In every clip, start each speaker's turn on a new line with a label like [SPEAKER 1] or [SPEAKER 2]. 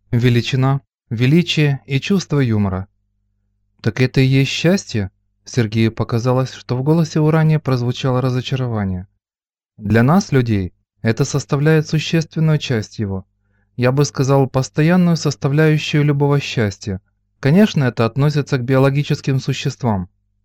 [SPEAKER 1] Величина, величие и чувство юмора. Так это и есть счастье? Сергею показалось, что в голосе Урания прозвучало разочарование. Для нас, людей, это составляет существенную часть его. Я бы сказал, постоянную составляющую любого счастья. Конечно, это относится к биологическим существам.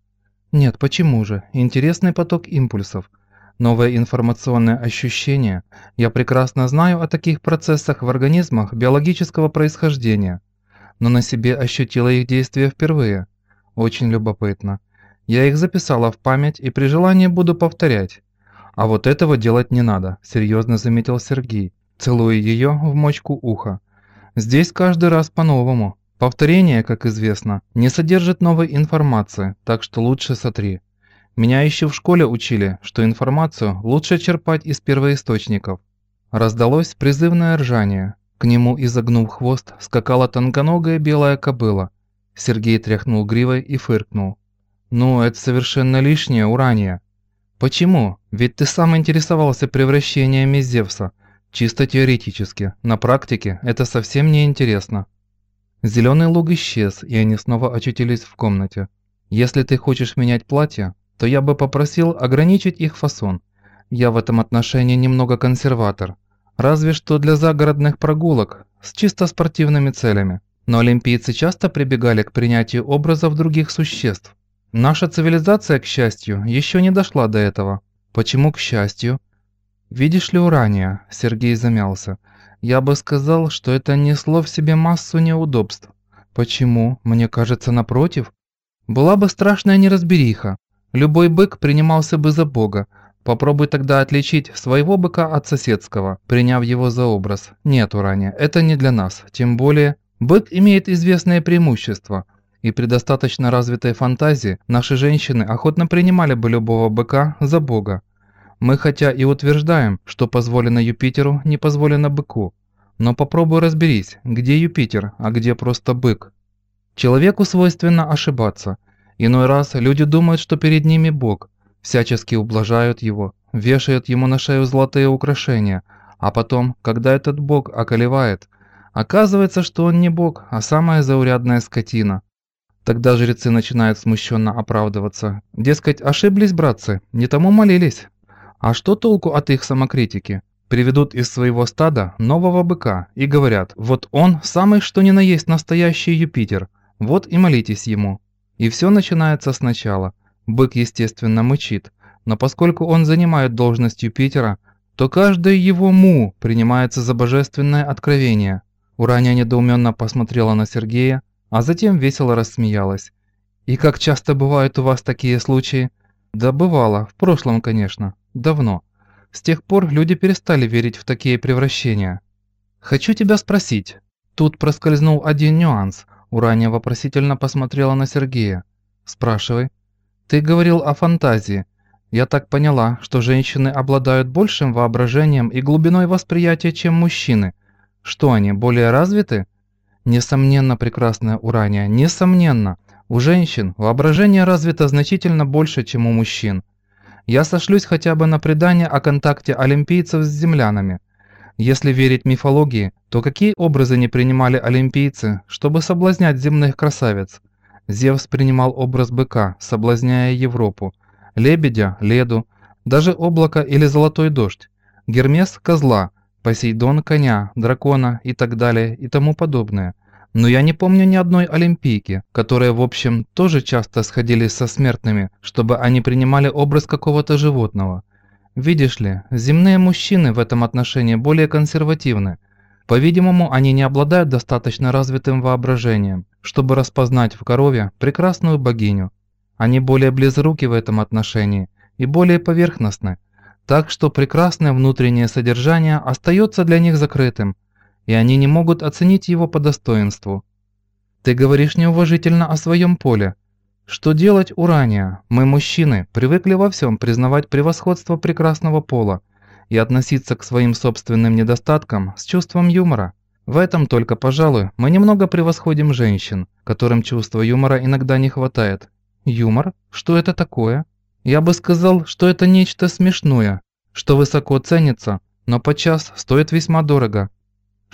[SPEAKER 1] Нет, почему же? Интересный поток импульсов. Новое информационное ощущение. Я прекрасно знаю о таких процессах в организмах биологического происхождения, но на себе ощутила их действие впервые. Очень любопытно. Я их записала в память и при желании буду повторять. А вот этого делать не надо, серьезно заметил Сергей, целуя ее в мочку уха. Здесь каждый раз по-новому. Повторение, как известно, не содержит новой информации, так что лучше сотри. Меня еще в школе учили, что информацию лучше черпать из первоисточников. Раздалось призывное ржание. К нему, изогнув хвост, скакала тонконогая белая кобыла. Сергей тряхнул гривой и фыркнул. «Ну, это совершенно лишнее, Урания». «Почему? Ведь ты сам интересовался превращениями Зевса. Чисто теоретически. На практике это совсем не интересно». Зеленый луг исчез, и они снова очутились в комнате. «Если ты хочешь менять платье, то я бы попросил ограничить их фасон. Я в этом отношении немного консерватор. Разве что для загородных прогулок с чисто спортивными целями. Но олимпийцы часто прибегали к принятию образов других существ. Наша цивилизация, к счастью, еще не дошла до этого. Почему к счастью? Видишь ли, Урания, Сергей замялся. Я бы сказал, что это несло в себе массу неудобств. Почему? Мне кажется, напротив. Была бы страшная неразбериха. Любой бык принимался бы за бога. Попробуй тогда отличить своего быка от соседского, приняв его за образ. Нет, Урания, это не для нас. Тем более, бык имеет известное преимущество. И при достаточно развитой фантазии наши женщины охотно принимали бы любого быка за бога. Мы хотя и утверждаем, что позволено Юпитеру, не позволено быку. Но попробуй разберись, где Юпитер, а где просто бык. Человеку свойственно ошибаться. Иной раз люди думают, что перед ними Бог, всячески ублажают его, вешают ему на шею золотые украшения, а потом, когда этот Бог околевает, оказывается, что он не Бог, а самая заурядная скотина. Тогда жрецы начинают смущенно оправдываться. Дескать, ошиблись, братцы, не тому молились. А что толку от их самокритики? Приведут из своего стада нового быка и говорят, вот он самый что ни на есть настоящий Юпитер, вот и молитесь ему. И все начинается сначала. Бык, естественно, мычит, но поскольку он занимает должность Юпитера, то каждое его му принимается за божественное откровение. Урания недоуменно посмотрела на Сергея, а затем весело рассмеялась. «И как часто бывают у вас такие случаи?» «Да бывало, в прошлом, конечно, давно. С тех пор люди перестали верить в такие превращения». «Хочу тебя спросить». Тут проскользнул один нюанс. Урания вопросительно посмотрела на Сергея. «Спрашивай». «Ты говорил о фантазии. Я так поняла, что женщины обладают большим воображением и глубиной восприятия, чем мужчины. Что они, более развиты?» «Несомненно, прекрасная Урания, несомненно. У женщин воображение развито значительно больше, чем у мужчин. Я сошлюсь хотя бы на предание о контакте олимпийцев с землянами. Если верить мифологии, то какие образы не принимали олимпийцы, чтобы соблазнять земных красавиц? Зевс принимал образ быка, соблазняя Европу, лебедя – Леду, даже облако или золотой дождь, Гермес – козла, Посейдон – коня, дракона и так далее и тому подобное. Но я не помню ни одной олимпийки, которые, в общем, тоже часто сходились со смертными, чтобы они принимали образ какого-то животного. Видишь ли, земные мужчины в этом отношении более консервативны. По-видимому, они не обладают достаточно развитым воображением, чтобы распознать в корове прекрасную богиню. Они более близоруки в этом отношении и более поверхностны, так что прекрасное внутреннее содержание остается для них закрытым, и они не могут оценить его по достоинству. Ты говоришь неуважительно о своем поле. Что делать, Урания? Мы, мужчины, привыкли во всем признавать превосходство прекрасного пола и относиться к своим собственным недостаткам с чувством юмора. В этом только, пожалуй, мы немного превосходим женщин, которым чувства юмора иногда не хватает. Юмор? Что это такое? Я бы сказал, что это нечто смешное, что высоко ценится, но подчас стоит весьма дорого.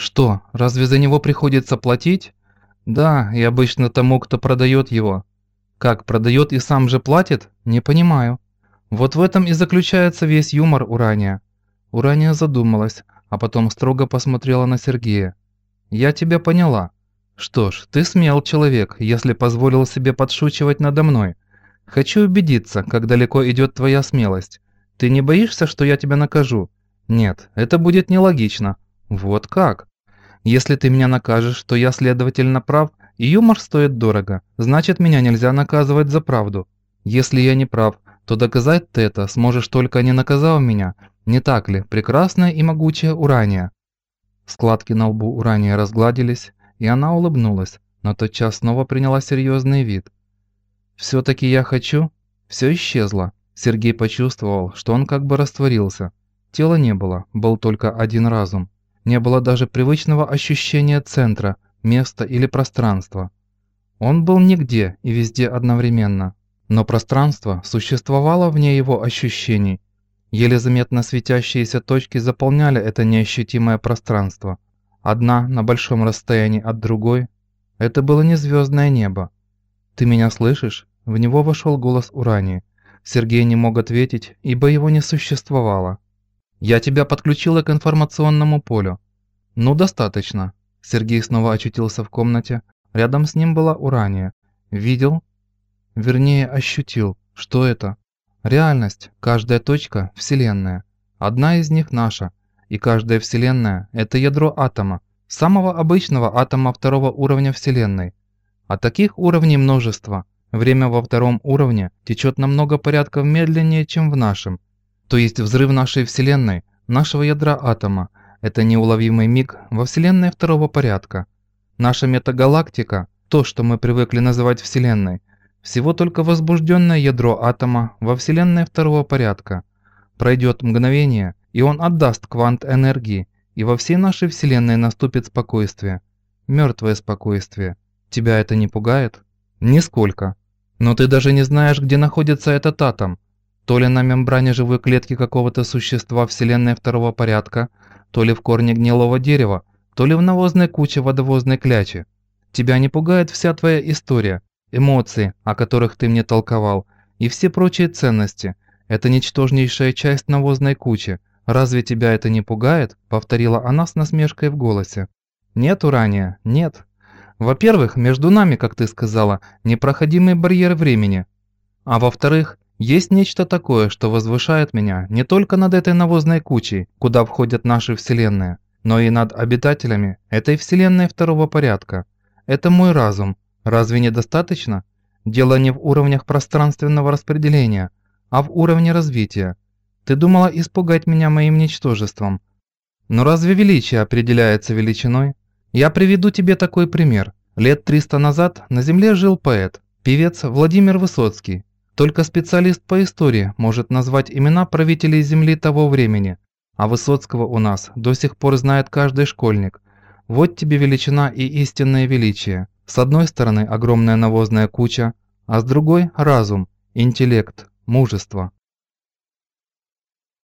[SPEAKER 1] Что, разве за него приходится платить? Да, и обычно тому, кто продает его. Как, продает и сам же платит? Не понимаю. Вот в этом и заключается весь юмор Урания. Урания задумалась, а потом строго посмотрела на Сергея. Я тебя поняла. Что ж, ты смел человек, если позволил себе подшучивать надо мной. Хочу убедиться, как далеко идет твоя смелость. Ты не боишься, что я тебя накажу? Нет, это будет нелогично. Вот как? Если ты меня накажешь, то я, следовательно, прав, и юмор стоит дорого. Значит, меня нельзя наказывать за правду. Если я не прав, то доказать ты это сможешь только не наказав меня. Не так ли, прекрасная и могучая Урания? Складки на лбу Урания разгладились, и она улыбнулась, но тотчас снова приняла серьезный вид. «Все-таки я хочу...» Все исчезло. Сергей почувствовал, что он как бы растворился. Тела не было, был только один разум. Не было даже привычного ощущения центра, места или пространства. Он был нигде и везде одновременно. Но пространство существовало вне его ощущений. Еле заметно светящиеся точки заполняли это неощутимое пространство. Одна на большом расстоянии от другой. Это было не звездное небо. «Ты меня слышишь?» В него вошел голос Урании. Сергей не мог ответить, ибо его не существовало. «Я тебя подключила к информационному полю». «Ну, достаточно». Сергей снова очутился в комнате. Рядом с ним была Урания. «Видел?» Вернее, ощутил. Что это? Реальность. Каждая точка – Вселенная. Одна из них наша. И каждая Вселенная – это ядро атома. Самого обычного атома второго уровня Вселенной. А таких уровней множество. Время во втором уровне течет намного порядков медленнее, чем в нашем. То есть взрыв нашей Вселенной, нашего ядра атома – это неуловимый миг во Вселенной второго порядка. Наша метагалактика, то, что мы привыкли называть Вселенной, всего только возбужденное ядро атома во Вселенной второго порядка. Пройдет мгновение, и он отдаст квант энергии, и во всей нашей Вселенной наступит спокойствие. Мертвое спокойствие. Тебя это не пугает? Нисколько. Но ты даже не знаешь, где находится этот атом. То ли на мембране живой клетки какого-то существа Вселенной второго порядка, то ли в корне гнилого дерева, то ли в навозной куче водовозной клячи. Тебя не пугает вся твоя история, эмоции, о которых ты мне толковал, и все прочие ценности. Это ничтожнейшая часть навозной кучи. Разве тебя это не пугает? Повторила она с насмешкой в голосе. Нет, Урания, нет. Во-первых, между нами, как ты сказала, непроходимый барьер времени. А во-вторых, есть нечто такое, что возвышает меня не только над этой навозной кучей, куда входят наши вселенные, но и над обитателями этой вселенной второго порядка. Это мой разум. Разве недостаточно? Дело не в уровнях пространственного распределения, а в уровне развития. Ты думала испугать меня моим ничтожеством. Но разве величие определяется величиной? Я приведу тебе такой пример. Лет 300 назад на Земле жил поэт, певец Владимир Высоцкий. Только специалист по истории может назвать имена правителей Земли того времени. А Высоцкого у нас до сих пор знает каждый школьник. Вот тебе величина и истинное величие. С одной стороны огромная навозная куча, а с другой – разум, интеллект, мужество.